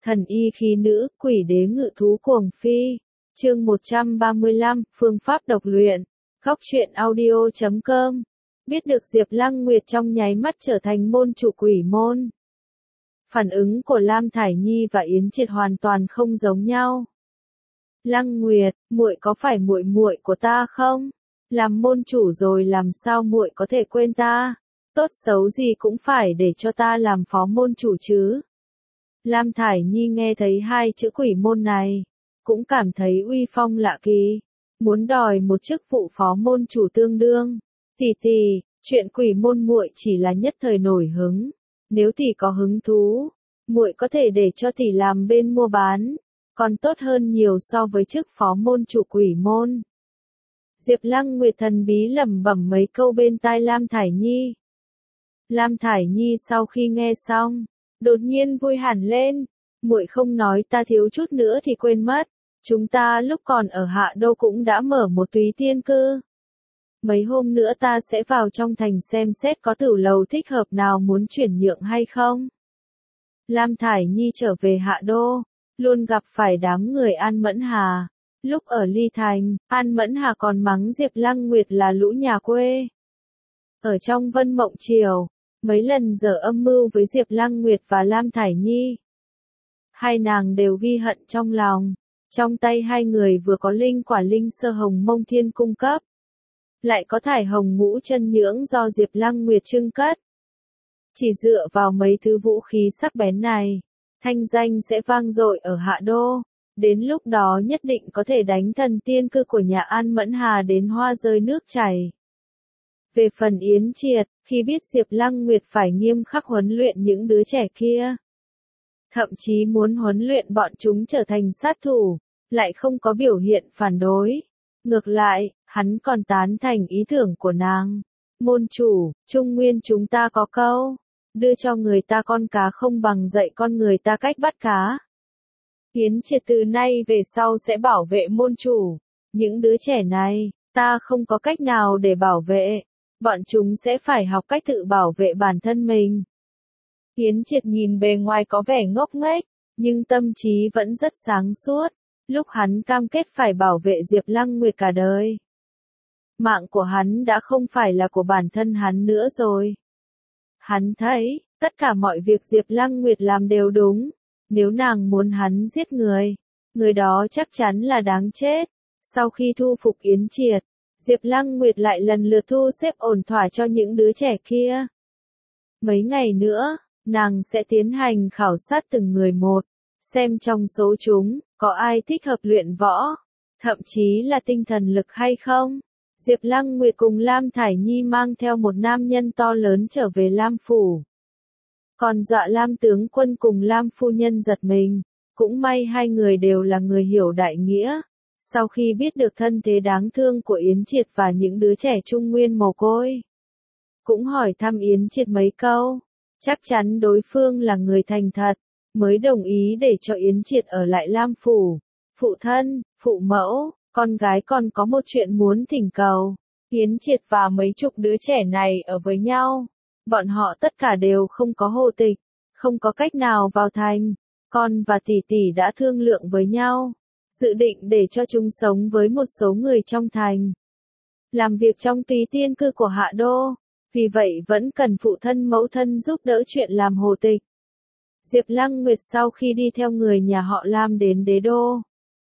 Thần y khí nữ, quỷ đế ngự thú cuồng phi. Chương 135, phương pháp độc luyện. Góc truyện audio.com. Biết được Diệp Lăng Nguyệt trong nháy mắt trở thành môn chủ quỷ môn. Phản ứng của Lam Thải Nhi và Yến Triệt hoàn toàn không giống nhau. Lăng Nguyệt, muội có phải muội muội của ta không? Làm môn chủ rồi làm sao muội có thể quên ta? Tốt xấu gì cũng phải để cho ta làm phó môn chủ chứ. Lam Thải Nhi nghe thấy hai chữ quỷ môn này, cũng cảm thấy uy phong lạ kỳ, muốn đòi một chức vụ phó môn chủ tương đương. Tỷ, chuyện quỷ môn muội chỉ là nhất thời nổi hứng, nếu tỷ có hứng thú, muội có thể để cho tỷ làm bên mua bán, còn tốt hơn nhiều so với chức phó môn chủ quỷ môn. Diệp Lăng Nguyệt thần bí lẩm bẩm mấy câu bên tai Lam Thải Nhi. Lam Thải Nhi sau khi nghe xong, đột nhiên vui hẳn lên, muội không nói ta thiếu chút nữa thì quên mất, chúng ta lúc còn ở Hạ Đô cũng đã mở một túy tiên cư. Mấy hôm nữa ta sẽ vào trong thành xem xét có tử lầu thích hợp nào muốn chuyển nhượng hay không. Lam Thải Nhi trở về Hạ Đô, luôn gặp phải đám người An Mẫn Hà. Lúc ở Ly Thành, An Mẫn Hà còn mắng Diệp Lăng Nguyệt là lũ nhà quê. Ở trong Vân Mộng Triều, mấy lần giở âm mưu với Diệp Lăng Nguyệt và Lam Thải Nhi. Hai nàng đều ghi hận trong lòng, trong tay hai người vừa có linh quả linh sơ hồng mông thiên cung cấp, lại có thải hồng ngũ chân nhưỡng do Diệp Lăng Nguyệt trưng cất. Chỉ dựa vào mấy thứ vũ khí sắc bén này, thanh danh sẽ vang dội ở Hạ Đô, đến lúc đó nhất định có thể đánh thần tiên cư của nhà An Mẫn Hà đến hoa rơi nước chảy. Về phần Yến Triệt, khi biết Diệp Lăng Nguyệt phải nghiêm khắc huấn luyện những đứa trẻ kia, thậm chí muốn huấn luyện bọn chúng trở thành sát thủ, lại không có biểu hiện phản đối. Ngược lại, hắn còn tán thành ý tưởng của nàng. Môn chủ, Trung Nguyên chúng ta có câu, đưa cho người ta con cá không bằng dạy con người ta cách bắt cá. Yến Triệt từ nay về sau sẽ bảo vệ môn chủ. Những đứa trẻ này, ta không có cách nào để bảo vệ. Bọn chúng sẽ phải học cách tự bảo vệ bản thân mình. Yến Triệt nhìn bề ngoài có vẻ ngốc nghếch, nhưng tâm trí vẫn rất sáng suốt. Lúc hắn cam kết phải bảo vệ Diệp Lăng Nguyệt cả đời, mạng của hắn đã không phải là của bản thân hắn nữa rồi. Hắn thấy, tất cả mọi việc Diệp Lăng Nguyệt làm đều đúng. Nếu nàng muốn hắn giết người, người đó chắc chắn là đáng chết. Sau khi thu phục Yến Triệt, Diệp Lăng Nguyệt lại lần lượt thu xếp ổn thỏa cho những đứa trẻ kia. Mấy ngày nữa, nàng sẽ tiến hành khảo sát từng người một, xem trong số chúng, có ai thích hợp luyện võ, thậm chí là tinh thần lực hay không. Diệp Lăng Nguyệt cùng Lam Thải Nhi mang theo một nam nhân to lớn trở về Lam Phủ. Còn dọa Lam tướng quân cùng Lam phu nhân giật mình, cũng may hai người đều là người hiểu đại nghĩa. Sau khi biết được thân thế đáng thương của Yến Triệt và những đứa trẻ Trung Nguyên mồ côi, cũng hỏi thăm Yến Triệt mấy câu, chắc chắn đối phương là người thành thật, mới đồng ý để cho Yến Triệt ở lại Lam Phủ. Phụ thân, phụ mẫu, con gái còn có một chuyện muốn thỉnh cầu. Yến Triệt và mấy chục đứa trẻ này ở với nhau, bọn họ tất cả đều không có hộ tịch, không có cách nào vào thành. Con và tỷ đã thương lượng với nhau, dự định để cho chúng sống với một số người trong thành, làm việc trong túy tiên cư của Hạ Đô, vì vậy vẫn cần phụ thân mẫu thân giúp đỡ chuyện làm hộ tịch. Diệp Lăng Nguyệt sau khi đi theo người nhà họ Lam đến đế đô,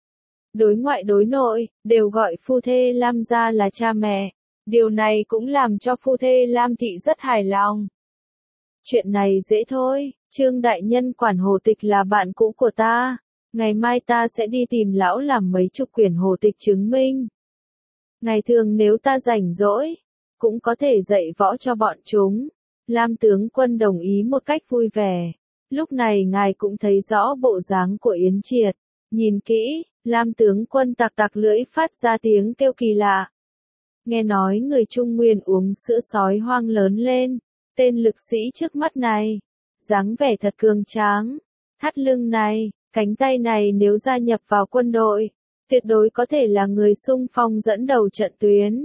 đối ngoại đối nội, đều gọi phu thê Lam gia là cha mẹ. Điều này cũng làm cho phu thê Lam thị rất hài lòng. Chuyện này dễ thôi, Trương đại nhân quản hộ tịch là bạn cũ của ta. Ngày mai ta sẽ đi tìm lão làm mấy chục quyển hộ tịch chứng minh. Ngày thường nếu ta rảnh rỗi, cũng có thể dạy võ cho bọn chúng. Lam tướng quân đồng ý một cách vui vẻ. Lúc này ngài cũng thấy rõ bộ dáng của Yến Triệt. Nhìn kỹ, Lam tướng quân tặc tặc lưỡi phát ra tiếng kêu kỳ lạ. Nghe nói người Trung Nguyên uống sữa sói hoang lớn lên. Tên lực sĩ trước mắt này, dáng vẻ thật cường tráng. Thắt lưng này, cánh tay này nếu gia nhập vào quân đội, tuyệt đối có thể là người xung phong dẫn đầu trận tuyến.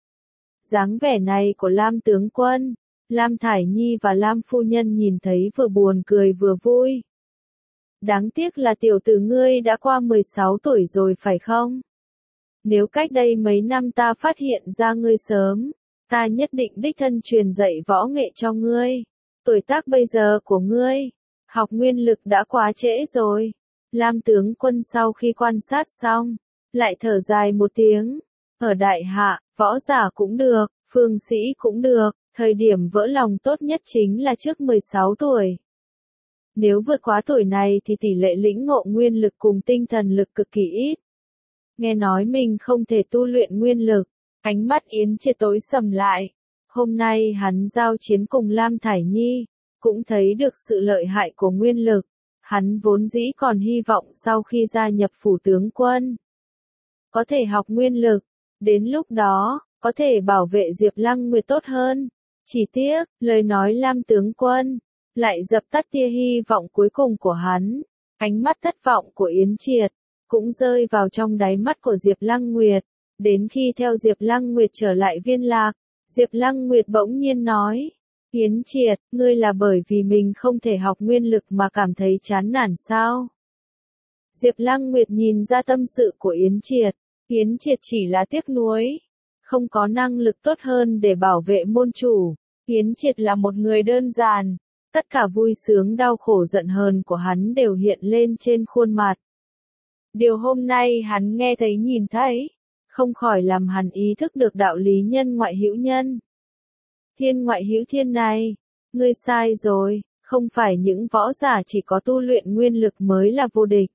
Dáng vẻ này của Lam tướng quân, Lam Thải Nhi và Lam phu nhân nhìn thấy vừa buồn cười vừa vui. Đáng tiếc là tiểu tử ngươi đã qua 16 tuổi rồi phải không? Nếu cách đây mấy năm ta phát hiện ra ngươi sớm, ta nhất định đích thân truyền dạy võ nghệ cho ngươi. Tuổi tác bây giờ của ngươi, học nguyên lực đã quá trễ rồi. Lam tướng quân sau khi quan sát xong, lại thở dài một tiếng. Ở đại hạ, võ giả cũng được, phương sĩ cũng được, thời điểm vỡ lòng tốt nhất chính là trước 16 tuổi. Nếu vượt quá tuổi này thì tỷ lệ lĩnh ngộ nguyên lực cùng tinh thần lực cực kỳ ít. Nghe nói mình không thể tu luyện nguyên lực, ánh mắt Yến Triệt tối sầm lại. Hôm nay hắn giao chiến cùng Lam Thải Nhi, cũng thấy được sự lợi hại của nguyên lực. Hắn vốn dĩ còn hy vọng sau khi gia nhập phủ tướng quân, có thể học nguyên lực, đến lúc đó, có thể bảo vệ Diệp Lăng Nguyệt tốt hơn. Chỉ tiếc, lời nói Lam tướng quân, lại dập tắt tia hy vọng cuối cùng của hắn. Ánh mắt thất vọng của Yến Triệt, cũng rơi vào trong đáy mắt của Diệp Lăng Nguyệt. Đến khi theo Diệp Lăng Nguyệt trở lại Viên Lạc, Diệp Lăng Nguyệt bỗng nhiên nói, Yến Triệt, ngươi là bởi vì mình không thể học nguyên lực mà cảm thấy chán nản sao? Diệp Lăng Nguyệt nhìn ra tâm sự của Yến Triệt chỉ là tiếc nuối, không có năng lực tốt hơn để bảo vệ môn chủ. Yến Triệt là một người đơn giản, tất cả vui sướng đau khổ giận hờn của hắn đều hiện lên trên khuôn mặt. Điều hôm nay hắn nghe thấy nhìn thấy, không khỏi làm hắn ý thức được đạo lý nhân ngoại hữu nhân. Thiên ngoại hữu thiên này, ngươi sai rồi, không phải những võ giả chỉ có tu luyện nguyên lực mới là vô địch.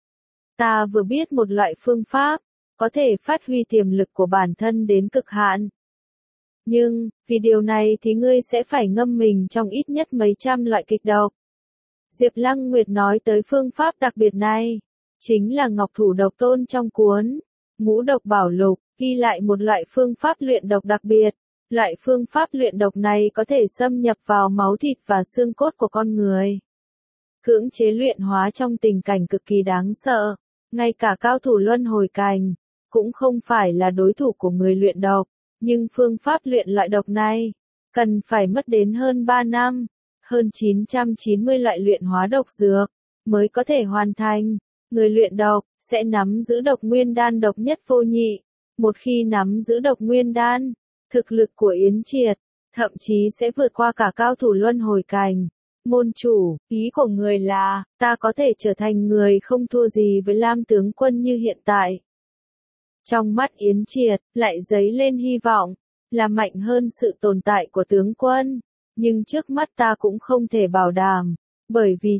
Ta vừa biết một loại phương pháp, có thể phát huy tiềm lực của bản thân đến cực hạn. Nhưng, vì điều này thì ngươi sẽ phải ngâm mình trong ít nhất mấy trăm loại kịch độc. Diệp Lăng Nguyệt nói tới phương pháp đặc biệt này, chính là Ngọc Thủ Độc Tôn trong cuốn Ngũ Độc Bảo Lục, ghi lại một loại phương pháp luyện độc đặc biệt. Loại phương pháp luyện độc này có thể xâm nhập vào máu thịt và xương cốt của con người, cưỡng chế luyện hóa trong tình cảnh cực kỳ đáng sợ. Ngay cả cao thủ luân hồi cành cũng không phải là đối thủ của người luyện độc, nhưng phương pháp luyện loại độc này cần phải mất đến hơn 3 năm, hơn 990 loại luyện hóa độc dược mới có thể hoàn thành. Người luyện độc sẽ nắm giữ độc nguyên đan độc nhất vô nhị. Một khi nắm giữ độc nguyên đan, thực lực của Yến Triệt thậm chí sẽ vượt qua cả cao thủ luân hồi cành. Môn chủ, ý của người là, ta có thể trở thành người không thua gì với Lam tướng quân như hiện tại. Trong mắt Yến Triệt, lại dấy lên hy vọng, là mạnh hơn sự tồn tại của tướng quân. Nhưng trước mắt ta cũng không thể bảo đảm, bởi vì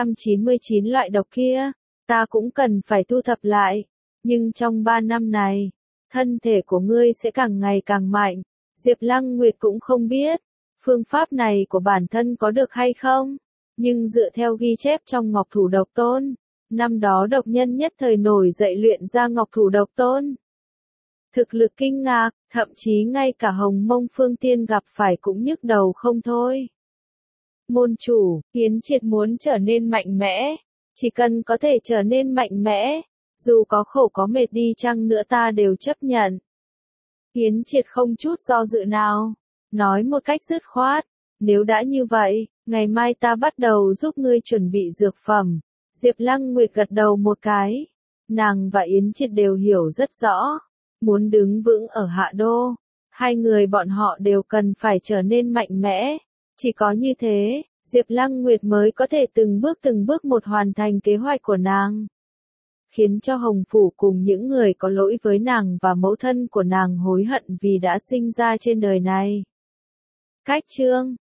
999 loại độc kia, ta cũng cần phải thu thập lại. Nhưng trong 3 năm này, thân thể của ngươi sẽ càng ngày càng mạnh. Diệp Lăng Nguyệt cũng không biết, phương pháp này của bản thân có được hay không, nhưng dựa theo ghi chép trong Ngọc Thủ Độc Tôn, năm đó độc nhân nhất thời nổi dậy luyện ra Ngọc Thủ Độc Tôn. Thực lực kinh ngạc, thậm chí ngay cả Hồng Mông Phương Tiên gặp phải cũng nhức đầu không thôi. Môn chủ, Yến Triệt muốn trở nên mạnh mẽ, chỉ cần có thể trở nên mạnh mẽ, dù có khổ có mệt đi chăng nữa ta đều chấp nhận. Yến Triệt không chút do dự nào, nói một cách dứt khoát, nếu đã như vậy, ngày mai ta bắt đầu giúp ngươi chuẩn bị dược phẩm. Diệp Lăng Nguyệt gật đầu một cái, nàng và Yến Triệt đều hiểu rất rõ, muốn đứng vững ở Hạ Đô, hai người bọn họ đều cần phải trở nên mạnh mẽ, chỉ có như thế, Diệp Lăng Nguyệt mới có thể từng bước một hoàn thành kế hoạch của nàng. Khiến cho Hồng Phủ cùng những người có lỗi với nàng và mẫu thân của nàng hối hận vì đã sinh ra trên đời này. Cách chương